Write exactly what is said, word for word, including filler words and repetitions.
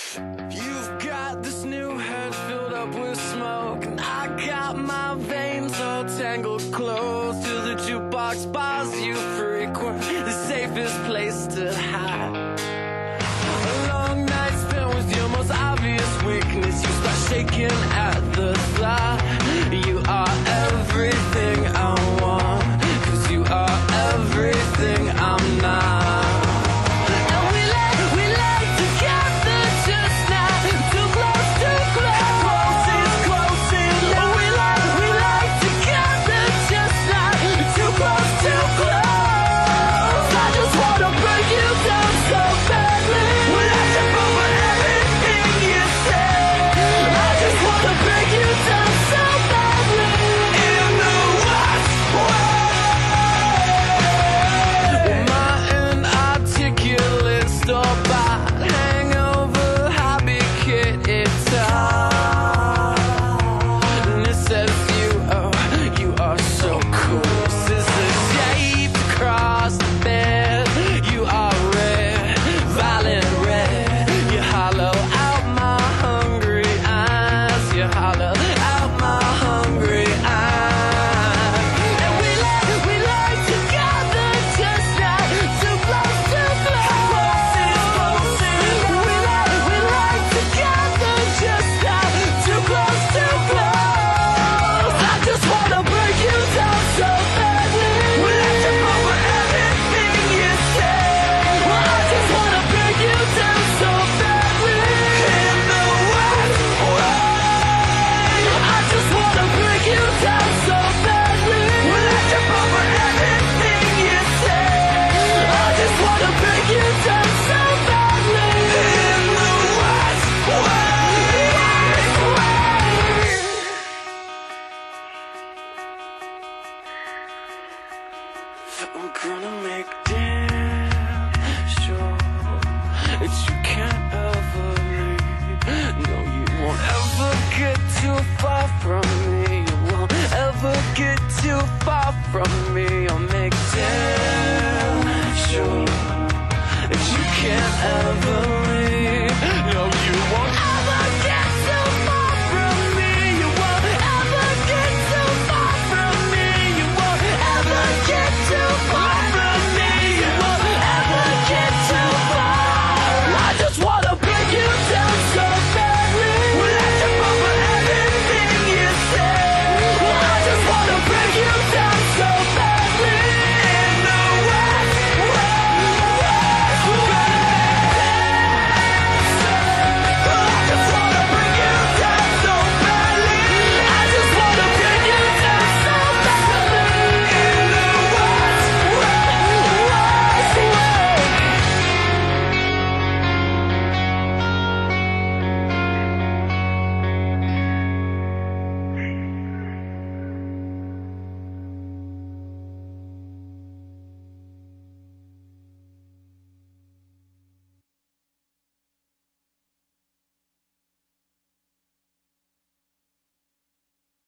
You've got this new head filled up with smoke, and I got my veins all tangled close to the jukebox bars you frequent, the safest place to hide. A long night spent with your most obvious weakness, you start shaking at the thought. You are everything I want, 'cause you are everything I'm not. I'm gonna make damn sure that you can't ever leave. No, you won't ever get too far from me. You won't ever get too far from me. I'll make damn sure that you can't ever leave.